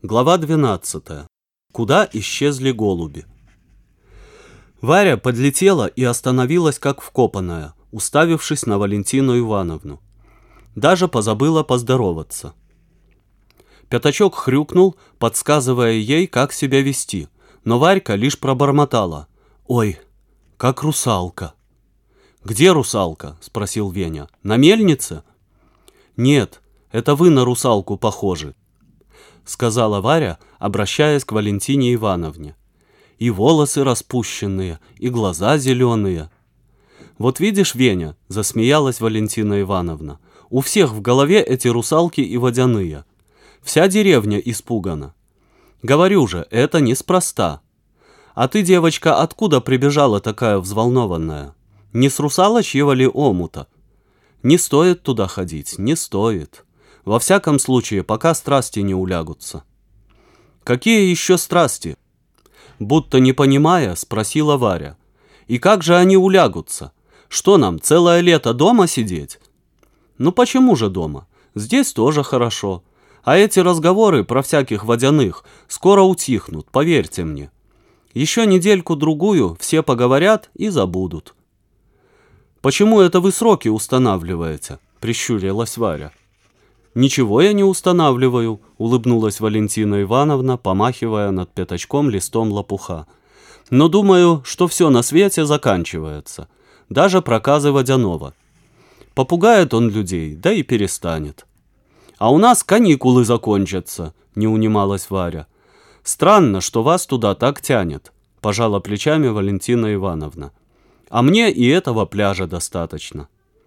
Глава 12. Куда исчезли голуби? Варя подлетела и остановилась как вкопанная, уставившись на Валентину Ивановну. Даже позабыла поздороваться. Пятачок хрюкнул, подсказывая ей, как себя вести, но Варька лишь пробормотала: «Ой, как русалка!» «Где русалка?» — спросил Веня. «На мельнице?» «Нет, это вы на русалку похожи», — сказала Варя, обращаясь к Валентине Ивановне. «И волосы распущенные, и глаза зеленые». «Вот видишь, Веня», — засмеялась Валентина Ивановна, «у всех в голове эти русалки и водяные. Вся деревня испугана. Говорю же, это неспроста. А ты, девочка, откуда прибежала такая взволнованная? Не с русалочьего ли омута? Не стоит туда ходить, не стоит. Во всяком случае, пока страсти не улягутся». «Какие еще страсти?» Будто не понимая, спросила Варя. «И как же они улягутся? Что нам, целое лето дома сидеть?» «Ну почему же дома? Здесь тоже хорошо. А эти разговоры про всяких водяных скоро утихнут, поверьте мне. Еще недельку-другую все поговорят и забудут». «Почему это вы сроки устанавливаете?» — прищурилась Варя. «Ничего я не устанавливаю», — улыбнулась Валентина Ивановна, помахивая над Пятачком листом лопуха. «Но думаю, что все на свете заканчивается, даже проказы водяного. Попугает он людей, да и перестанет». «А у нас каникулы закончатся», — не унималась Варя. «Странно, что вас туда так тянет», — пожала плечами Валентина Ивановна. «А мне и этого пляжа достаточно».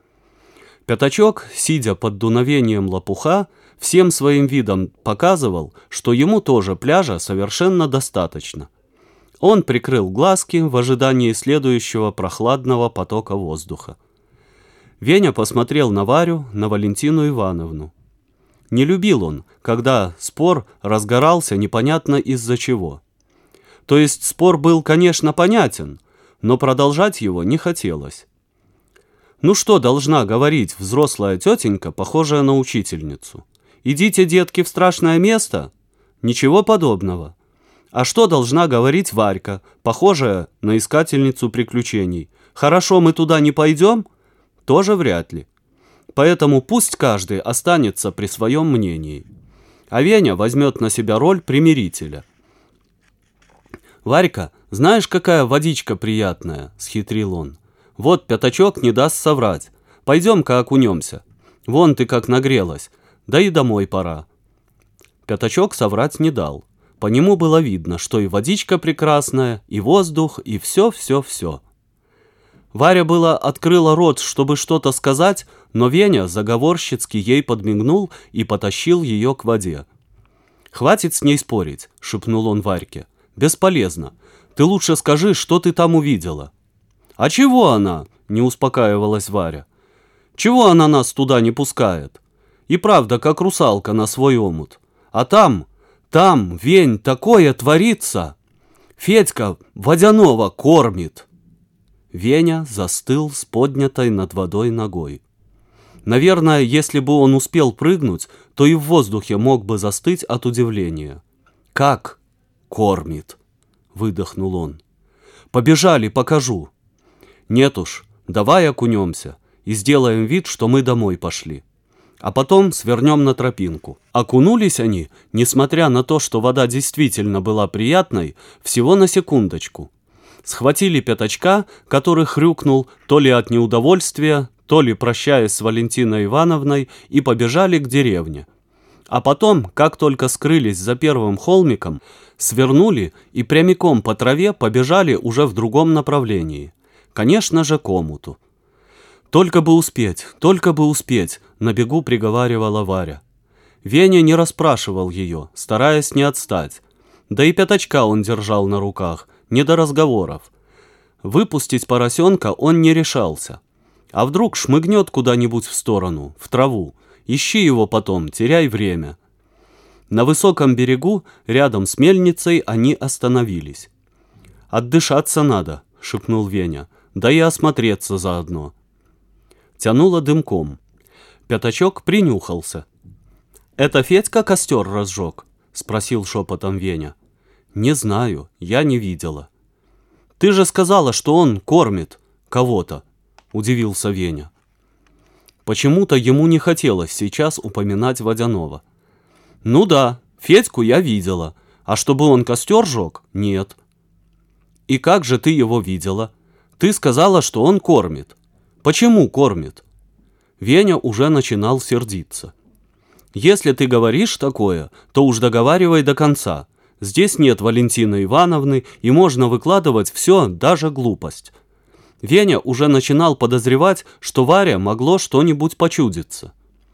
Пятачок, сидя под дуновением лопуха, всем своим видом показывал, что ему тоже пляжа совершенно достаточно. Он прикрыл глазки в ожидании следующего прохладного потока воздуха. Веня посмотрел на Варю, на Валентину Ивановну. Не любил он, когда спор разгорался непонятно из-за чего. То есть спор был, конечно, понятен, но продолжать его не хотелось. Ну что должна говорить взрослая тетенька, похожая на учительницу? «Идите, детки, в страшное место»? Ничего подобного. А что должна говорить Варька, похожая на искательницу приключений? «Хорошо, мы туда не пойдем»? Тоже вряд ли. Поэтому пусть каждый останется при своем мнении. А Веня возьмет на себя роль примирителя. «Варька, знаешь, какая водичка приятная?» — схитрил он. «Вот Пятачок не даст соврать. Пойдем-ка окунемся. Вон ты как нагрелась. Да и домой пора». Пятачок соврать не дал. По нему было видно, что и водичка прекрасная, и воздух, и все. Варя была открыла рот, чтобы что-то сказать, но Веня заговорщицки ей подмигнул и потащил ее к воде. «Хватит с ней спорить», — шепнул он Варьке. «Бесполезно. Ты лучше скажи, что ты там увидела». «А чего она?» — не успокаивалась Варя. «Чего она нас туда не пускает? И правда, как русалка на свой омут. А там, Вень, такое творится! Федька водяного кормит!» Веня застыл с поднятой над водой ногой. Наверное, если бы он успел прыгнуть, то и в воздухе мог бы застыть от удивления. «Как кормит?» — выдохнул он. «Побежали, покажу». «Нет уж, давай окунемся и сделаем вид, что мы домой пошли. А потом свернем на тропинку». Окунулись они, несмотря на то, что вода действительно была приятной, всего на секундочку. Схватили Пятачка, который хрюкнул то ли от неудовольствия, то ли прощаясь с Валентиной Ивановной, и побежали к деревне. А потом, как только скрылись за первым холмиком, свернули и прямиком по траве побежали уже в другом направлении. Конечно же, к омуту. Только бы успеть», — на бегу приговаривала Варя. Веня не расспрашивал ее, стараясь не отстать. Да и Пятачка он держал на руках, не до разговоров. Выпустить поросенка он не решался. А вдруг шмыгнет куда-нибудь в сторону, в траву. Ищи его потом, теряй время. На высоком берегу, рядом с мельницей, они остановились. «Отдышаться надо», — шепнул Веня, — «да и осмотреться заодно». Тянуло дымком. Пятачок принюхался. «Это Федька костер разжег?» — спросил шепотом Веня. Не знаю, я не видела. Ты же сказала, что он кормит кого-то, удивился Веня. Почему-то ему не хотелось сейчас упоминать Водяного. Ну да, Федьку я видела, а чтобы он костер жег, нет. И как же ты его видела? Ты сказала, что он кормит. Почему кормит? Веня уже начинал сердиться. Если ты говоришь такое, то уж договаривай до конца. Здесь нет Валентины Ивановны, и можно выкладывать все, даже глупость. Веня уже начинал подозревать, что Варе могло что-нибудь почудиться.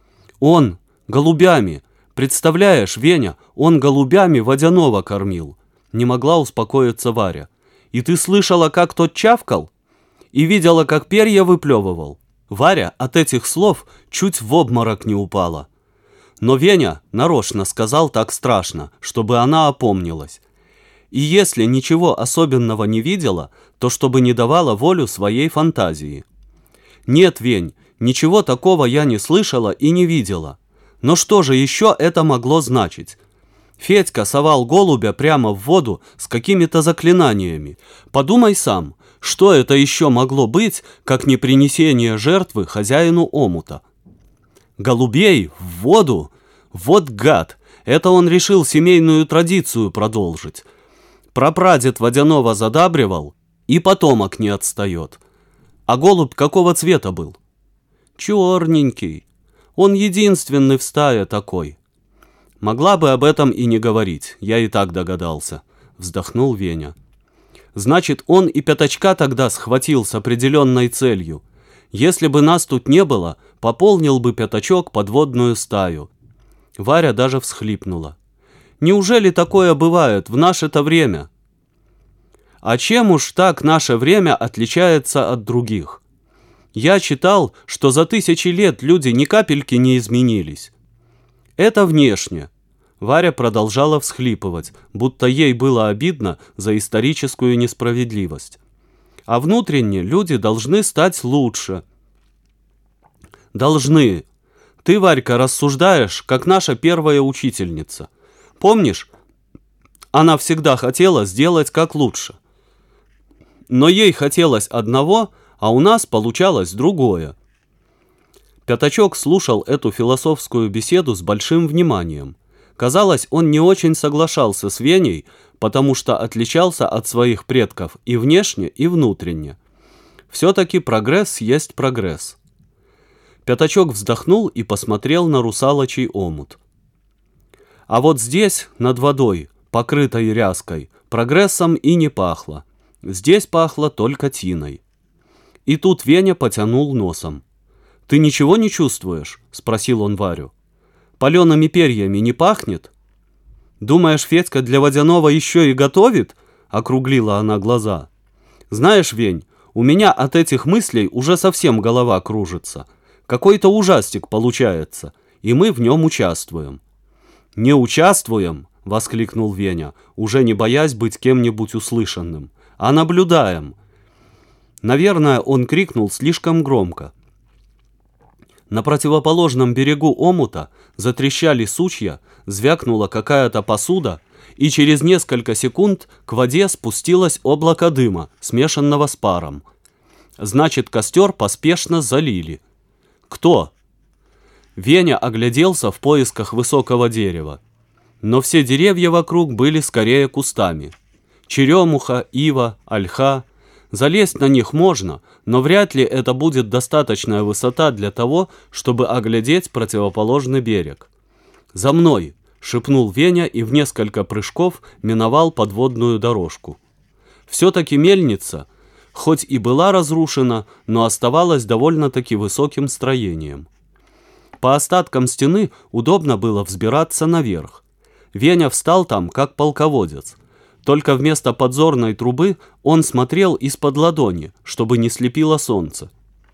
Он голубями, представляешь, Веня, он голубями Водяного кормил. Не могла успокоиться Варя. И ты слышала, как тот чавкал? И видела, как перья выплевывал? Варя от этих слов чуть в обморок не упала. Но Веня нарочно сказал так страшно, чтобы она опомнилась. И если ничего особенного не видела, то чтобы не давала волю своей фантазии. Нет, Вень, ничего такого я не слышала и не видела. Но что же еще это могло значить? Федька совал голубя прямо в воду с какими-то заклинаниями. Подумай сам, что это еще могло быть, как не принесение жертвы хозяину омута? Голубей в воду? Вот гад! Это он решил семейную традицию продолжить. Прапрадед Водяного задабривал, и потомок не отстает. А голубь какого цвета был? Черненький. Он единственный в стае такой. Могла бы об этом и не говорить, я и так догадался, вздохнул Веня. Значит, он и Пятачка тогда схватил с определенной целью. Если бы нас тут не было, пополнил бы Пятачок подводную стаю. Варя даже всхлипнула. Неужели такое бывает в наше-то время? А чем уж так наше время отличается от других? Я читал, что за 1000 лет люди ни капельки не изменились. Это внешне. Варя продолжала всхлипывать, будто ей было обидно за историческую несправедливость. А внутренне люди должны стать лучше. Должны. Ты, Варька, рассуждаешь, как наша первая учительница. Помнишь, она всегда хотела сделать как лучше. Но ей хотелось одного, а у нас получалось другое. Пятачок слушал эту философскую беседу с большим вниманием. Казалось, он не очень соглашался с Веней, потому что отличался от своих предков и внешне, и внутренне. Все-таки прогресс есть прогресс. Пятачок вздохнул и посмотрел на русалочий омут. А вот здесь, над водой, покрытой ряской, прогрессом и не пахло. Здесь пахло только тиной. И тут Веня потянул носом. «Ты ничего не чувствуешь?» — спросил он Варю. «Палеными перьями не пахнет?» «Думаешь, Федька для Водяного еще и готовит?» — округлила она глаза. «Знаешь, Вень, у меня от этих мыслей уже совсем голова кружится. Какой-то ужастик получается, и мы в нем участвуем». «Не участвуем!» — воскликнул Веня, уже не боясь быть кем-нибудь услышанным. «А наблюдаем!» Наверное, он крикнул слишком громко. На противоположном берегу омута затрещали сучья, звякнула какая-то посуда, и через несколько секунд к воде спустилось облако дыма, смешанного с паром. Значит, костер поспешно залили. Кто? Веня огляделся в поисках высокого дерева. Но все деревья вокруг были скорее кустами. Черемуха, ива, ольха. Залезть на них можно, но вряд ли это будет достаточная высота для того, чтобы оглядеть противоположный берег. «За мной!» — шепнул Веня и в несколько прыжков миновал подводную дорожку. Все-таки мельница, хоть и была разрушена, но оставалась довольно-таки высоким строением. По остаткам стены удобно было взбираться наверх. Веня встал там, как полководец. Только вместо подзорной трубы он смотрел из-под ладони, чтобы не слепило солнце.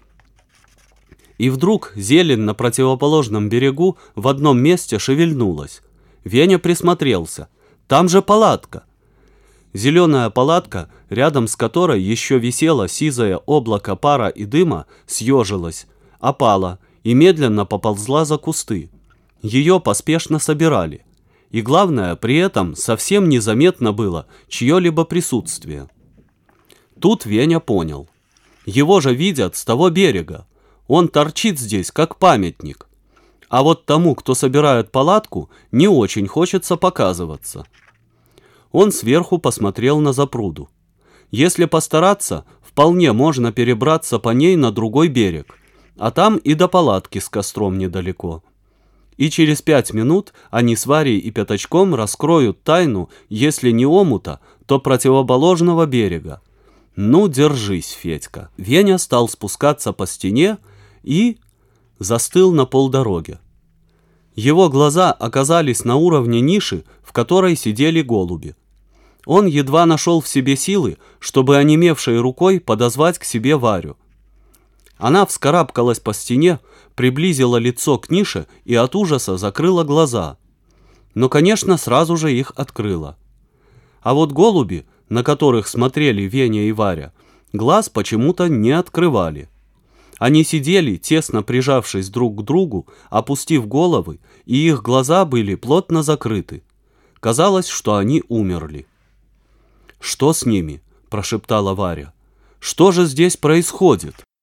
И вдруг зелень на противоположном берегу в одном месте шевельнулась. Веня присмотрелся. Там же палатка. Зеленая палатка, рядом с которой еще висело сизое облако пара и дыма, съежилась, опала и медленно поползла за кусты. Ее поспешно собирали. И главное, при этом совсем незаметно было чье-либо присутствие. Тут Веня понял. Его же видят с того берега. Он торчит здесь, как памятник. А вот тому, кто собирает палатку, не очень хочется показываться. Он сверху посмотрел на запруду. Если постараться, вполне можно перебраться по ней на другой берег, а там и до палатки с костром недалеко. И через 5 минут они с Варей и Пятачком раскроют тайну, если не омута, то противоположного берега. Ну, держись, Федька. Веня стал спускаться по стене и застыл на полдороге. Его глаза оказались на уровне ниши, в которой сидели голуби. Он едва нашел в себе силы, чтобы онемевшей рукой подозвать к себе Варю. Она вскарабкалась по стене, приблизила лицо к нише и от ужаса закрыла глаза. Но, конечно, сразу же их открыла. А вот голуби, на которых смотрели Веня и Варя, глаз почему-то не открывали. Они сидели, тесно прижавшись друг к другу, опустив головы, и их глаза были плотно закрыты. Казалось, что они умерли. «Что с ними?» – прошептала Варя. «Что же здесь происходит?»